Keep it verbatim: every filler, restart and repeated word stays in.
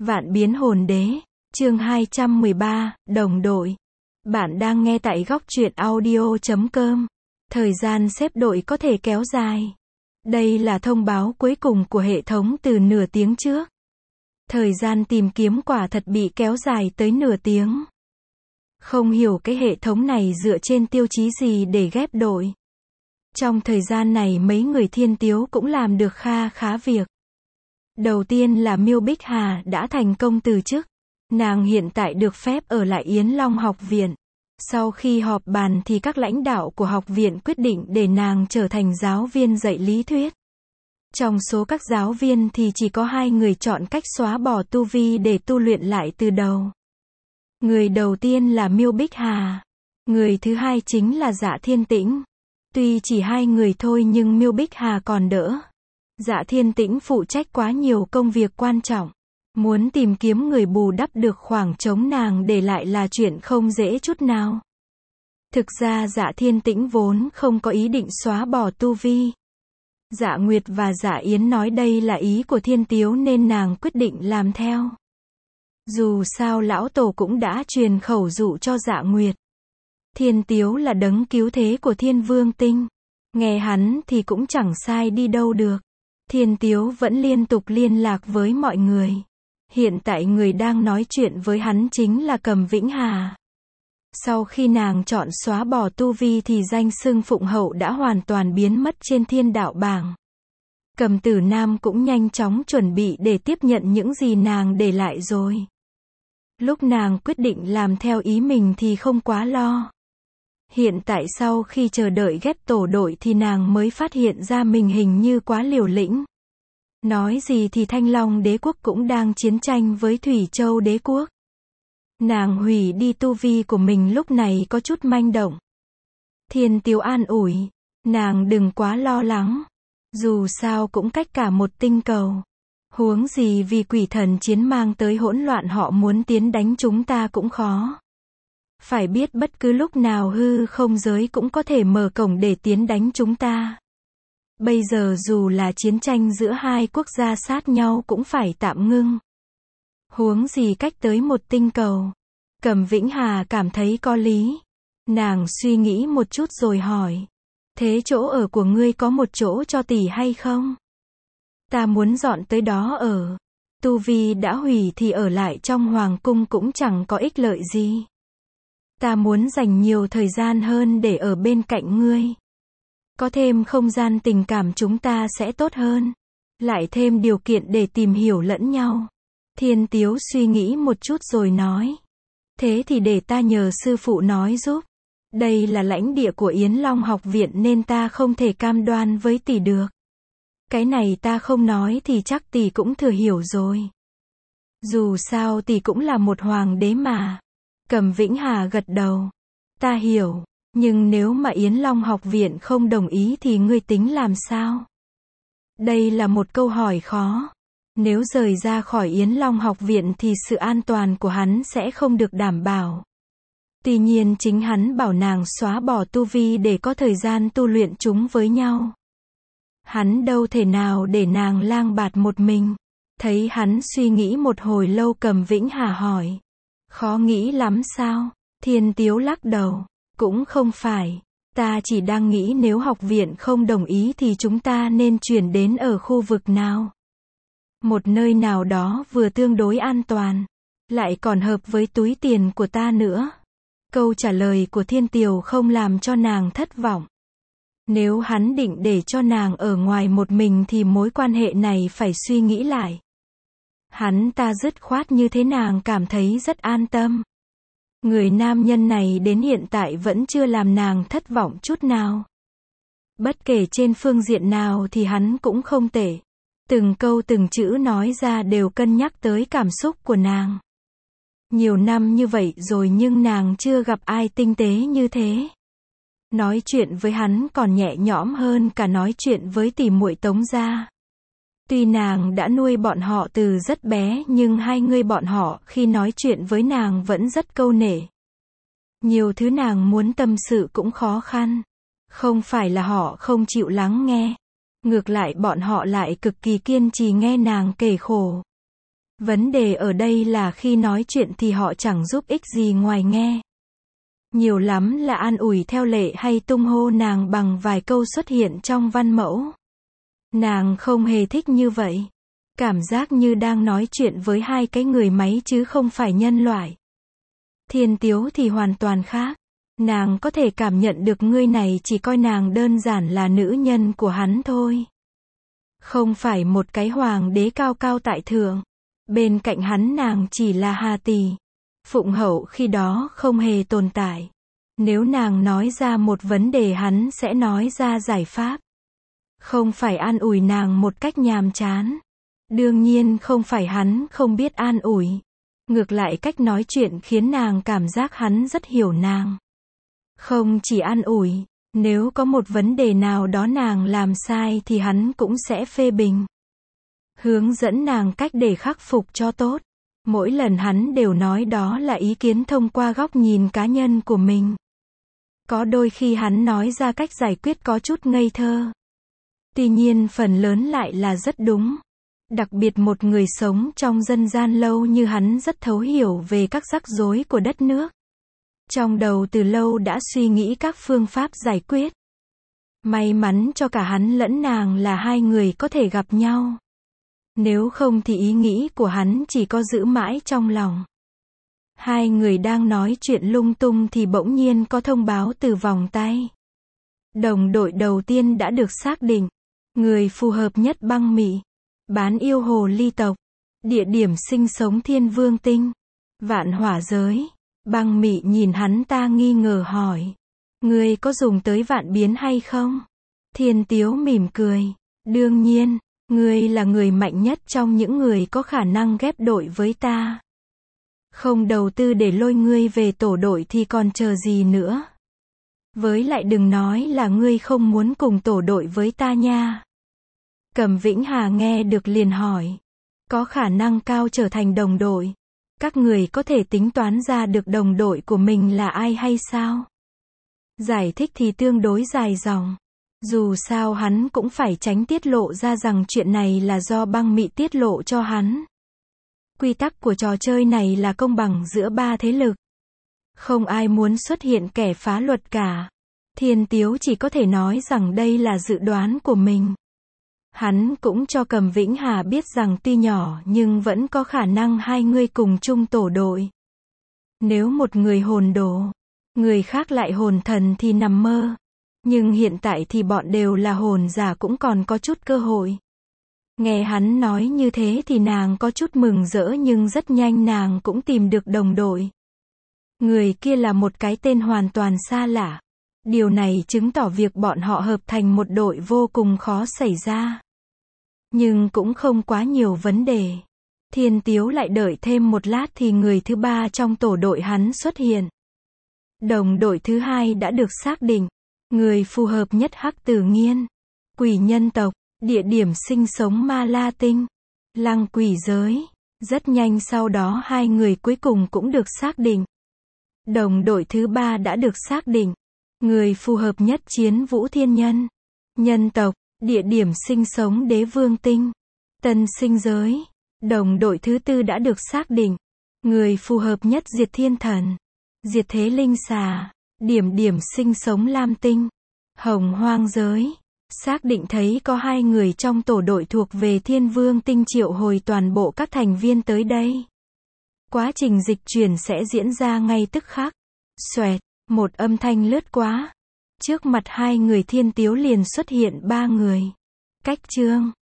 Vạn biến hồn đế, chương hai trăm mười ba, đồng đội. Bạn đang nghe tại góc truyện audio chấm com. Thời gian xếp đội có thể kéo dài. Đây là thông báo cuối cùng của hệ thống từ nửa tiếng trước. Thời gian tìm kiếm quả thật bị kéo dài tới nửa tiếng. Không hiểu cái hệ thống này dựa trên tiêu chí gì để ghép đội. Trong thời gian này mấy người Thiên Tiếu cũng làm được kha khá việc. Đầu tiên là Miêu Bích Hà đã thành công từ chức. Nàng hiện tại được phép ở lại Yến Long học viện. Sau khi họp bàn thì các lãnh đạo của học viện quyết định để nàng trở thành giáo viên dạy lý thuyết. Trong số các giáo viên thì chỉ có hai người chọn cách xóa bỏ tu vi để tu luyện lại từ đầu. Người đầu tiên là Miêu Bích Hà. Người thứ hai chính là Dạ Thiên Tĩnh. Tuy chỉ hai người thôi nhưng Miêu Bích Hà còn đỡ. Dạ Thiên Tĩnh phụ trách quá nhiều công việc quan trọng. Muốn tìm kiếm người bù đắp được khoảng trống nàng để lại là chuyện không dễ chút nào. Thực ra Dạ Thiên Tĩnh vốn không có ý định xóa bỏ tu vi. Dạ Nguyệt và Dạ Yến nói đây là ý của Thiên Tiếu nên nàng quyết định làm theo. Dù sao lão tổ cũng đã truyền khẩu dụ cho Dạ Nguyệt. Thiên Tiếu là đấng cứu thế của Thiên Vương Tinh. Nghe hắn thì cũng chẳng sai đi đâu được. Thiên Tiếu vẫn liên tục liên lạc với mọi người. Hiện tại người đang nói chuyện với hắn chính là Cầm Vĩnh Hà. Sau khi nàng chọn xóa bỏ tu vi thì danh xưng Phụng Hậu đã hoàn toàn biến mất trên thiên đạo bảng. Cầm Tử Nam cũng nhanh chóng chuẩn bị để tiếp nhận những gì nàng để lại rồi. Lúc nàng quyết định làm theo ý mình thì không quá lo. Hiện tại sau khi chờ đợi ghép tổ đội thì nàng mới phát hiện ra mình hình như quá liều lĩnh. Nói gì thì Thanh Long đế quốc cũng đang chiến tranh với Thủy Châu đế quốc. Nàng hủy đi tu vi của mình lúc này có chút manh động. Thiên Tiếu an ủi, nàng đừng quá lo lắng. Dù sao cũng cách cả một tinh cầu. Huống gì vì quỷ thần chiến mang tới hỗn loạn họ muốn tiến đánh chúng ta cũng khó. Phải biết bất cứ lúc nào hư không giới cũng có thể mở cổng để tiến đánh chúng ta. Bây giờ dù là chiến tranh giữa hai quốc gia sát nhau cũng phải tạm ngưng. Huống gì cách tới một tinh cầu. Cầm Vĩnh Hà cảm thấy có lý. Nàng suy nghĩ một chút rồi hỏi. Thế chỗ ở của ngươi có một chỗ cho tỷ hay không? Ta muốn dọn tới đó ở. Tu vi đã hủy thì ở lại trong hoàng cung cũng chẳng có ích lợi gì. Ta muốn dành nhiều thời gian hơn để ở bên cạnh ngươi. Có thêm không gian tình cảm chúng ta sẽ tốt hơn. Lại thêm điều kiện để tìm hiểu lẫn nhau. Thiên Tiếu suy nghĩ một chút rồi nói. Thế thì để ta nhờ sư phụ nói giúp. Đây là lãnh địa của Yến Long học viện nên ta không thể cam đoan với tỷ được. Cái này ta không nói thì chắc tỷ cũng thừa hiểu rồi. Dù sao tỷ cũng là một hoàng đế mà. Cầm Vĩnh Hà gật đầu. Ta hiểu. Nhưng nếu mà Yến Long học viện không đồng ý thì ngươi tính làm sao? Đây là một câu hỏi khó. Nếu rời ra khỏi Yến Long học viện thì sự an toàn của hắn sẽ không được đảm bảo. Tuy nhiên chính hắn bảo nàng xóa bỏ tu vi để có thời gian tu luyện chúng với nhau. Hắn đâu thể nào để nàng lang bạt một mình. Thấy hắn suy nghĩ một hồi lâu Cầm Vĩnh Hà hỏi. Khó nghĩ lắm sao? Thiên Tiếu lắc đầu. Cũng không phải. Ta chỉ đang nghĩ nếu học viện không đồng ý thì chúng ta nên chuyển đến ở khu vực nào. Một nơi nào đó vừa tương đối an toàn. Lại còn hợp với túi tiền của ta nữa. Câu trả lời của Thiên Tiều không làm cho nàng thất vọng. Nếu hắn định để cho nàng ở ngoài một mình thì mối quan hệ này phải suy nghĩ lại. Hắn ta dứt khoát như thế nàng cảm thấy rất an tâm. Người nam nhân này đến hiện tại vẫn chưa làm nàng thất vọng chút nào. Bất kể trên phương diện nào thì hắn cũng không tệ. Từng câu từng chữ nói ra đều cân nhắc tới cảm xúc của nàng. Nhiều năm như vậy rồi nhưng nàng chưa gặp ai tinh tế như thế. Nói chuyện với hắn còn nhẹ nhõm hơn cả nói chuyện với tỷ muội Tống gia. Tuy nàng đã nuôi bọn họ từ rất bé nhưng hai người bọn họ khi nói chuyện với nàng vẫn rất câu nể. Nhiều thứ nàng muốn tâm sự cũng khó khăn. Không phải là họ không chịu lắng nghe. Ngược lại bọn họ lại cực kỳ kiên trì nghe nàng kể khổ. Vấn đề ở đây là khi nói chuyện thì họ chẳng giúp ích gì ngoài nghe. Nhiều lắm là an ủi theo lệ hay tung hô nàng bằng vài câu xuất hiện trong văn mẫu. Nàng không hề thích như vậy. Cảm giác như đang nói chuyện với hai cái người máy chứ không phải nhân loại. Thiên Tiếu thì hoàn toàn khác. Nàng có thể cảm nhận được người này chỉ coi nàng đơn giản là nữ nhân của hắn thôi. Không phải một cái hoàng đế cao cao tại thượng. Bên cạnh hắn nàng chỉ là Hà Tỳ. Phụng Hậu khi đó không hề tồn tại. Nếu nàng nói ra một vấn đề hắn sẽ nói ra giải pháp. Không phải an ủi nàng một cách nhàm chán. Đương nhiên không phải hắn không biết an ủi. Ngược lại cách nói chuyện khiến nàng cảm giác hắn rất hiểu nàng. Không chỉ an ủi, nếu có một vấn đề nào đó nàng làm sai thì hắn cũng sẽ phê bình. Hướng dẫn nàng cách để khắc phục cho tốt. Mỗi lần hắn đều nói đó là ý kiến thông qua góc nhìn cá nhân của mình. Có đôi khi hắn nói ra cách giải quyết có chút ngây thơ. Tuy nhiên phần lớn lại là rất đúng. Đặc biệt một người sống trong dân gian lâu như hắn rất thấu hiểu về các rắc rối của đất nước. Trong đầu từ lâu đã suy nghĩ các phương pháp giải quyết. May mắn cho cả hắn lẫn nàng là hai người có thể gặp nhau. Nếu không thì ý nghĩ của hắn chỉ có giữ mãi trong lòng. Hai người đang nói chuyện lung tung thì bỗng nhiên có thông báo từ vòng tay. Đồng đội đầu tiên đã được xác định. Người phù hợp nhất băng mị. Bán yêu hồ ly tộc. Địa điểm sinh sống Thiên Vương Tinh. Vạn Hỏa Giới. Băng mị nhìn hắn ta nghi ngờ hỏi. Ngươi có dùng tới vạn biến hay không? Thiên Tiếu mỉm cười. Đương nhiên, ngươi là người mạnh nhất trong những người có khả năng ghép đội với ta. Không đầu tư để lôi ngươi về tổ đội thì còn chờ gì nữa. Với lại đừng nói là ngươi không muốn cùng tổ đội với ta nha. Cẩm Vĩnh Hà nghe được liền hỏi. Có khả năng cao trở thành đồng đội. Các người có thể tính toán ra được đồng đội của mình là ai hay sao? Giải thích thì tương đối dài dòng. Dù sao hắn cũng phải tránh tiết lộ ra rằng chuyện này là do băng mị tiết lộ cho hắn. Quy tắc của trò chơi này là công bằng giữa ba thế lực. Không ai muốn xuất hiện kẻ phá luật cả. Thiên Tiếu chỉ có thể nói rằng đây là dự đoán của mình. Hắn cũng cho Cẩm Vĩnh Hà biết rằng tuy nhỏ nhưng vẫn có khả năng hai người cùng chung tổ đội. Nếu một người hồn đồ, người khác lại hồn thần thì nằm mơ. Nhưng hiện tại thì bọn đều là hồn giả cũng còn có chút cơ hội. Nghe hắn nói như thế thì nàng có chút mừng rỡ nhưng rất nhanh nàng cũng tìm được đồng đội. Người kia là một cái tên hoàn toàn xa lạ. Điều này chứng tỏ việc bọn họ hợp thành một đội vô cùng khó xảy ra. Nhưng cũng không quá nhiều vấn đề. Thiên Tiếu lại đợi thêm một lát thì người thứ ba trong tổ đội hắn xuất hiện. Đồng đội thứ hai đã được xác định. Người phù hợp nhất Hắc Tử Nghiên. Quỷ nhân tộc. Địa điểm sinh sống Ma La Tinh. Lăng Quỷ Giới. Rất nhanh sau đó hai người cuối cùng cũng được xác định. Đồng đội thứ ba đã được xác định. Người phù hợp nhất Chiến Vũ Thiên Nhân. Nhân tộc. Địa điểm sinh sống Đế Vương Tinh. Tân Sinh Giới. Đồng đội thứ tư đã được xác định. Người phù hợp nhất Diệt Thiên Thần. Diệt Thế Linh Xà. Điểm điểm sinh sống Lam Tinh. Hồng Hoang Giới. Xác định thấy có hai người trong tổ đội thuộc về Thiên Vương Tinh triệu hồi toàn bộ các thành viên tới đây. Quá trình dịch chuyển sẽ diễn ra ngay tức khắc. Xoẹt, một âm thanh lướt qua. Trước mặt hai người Thiên Tiếu liền xuất hiện ba người. Cách chương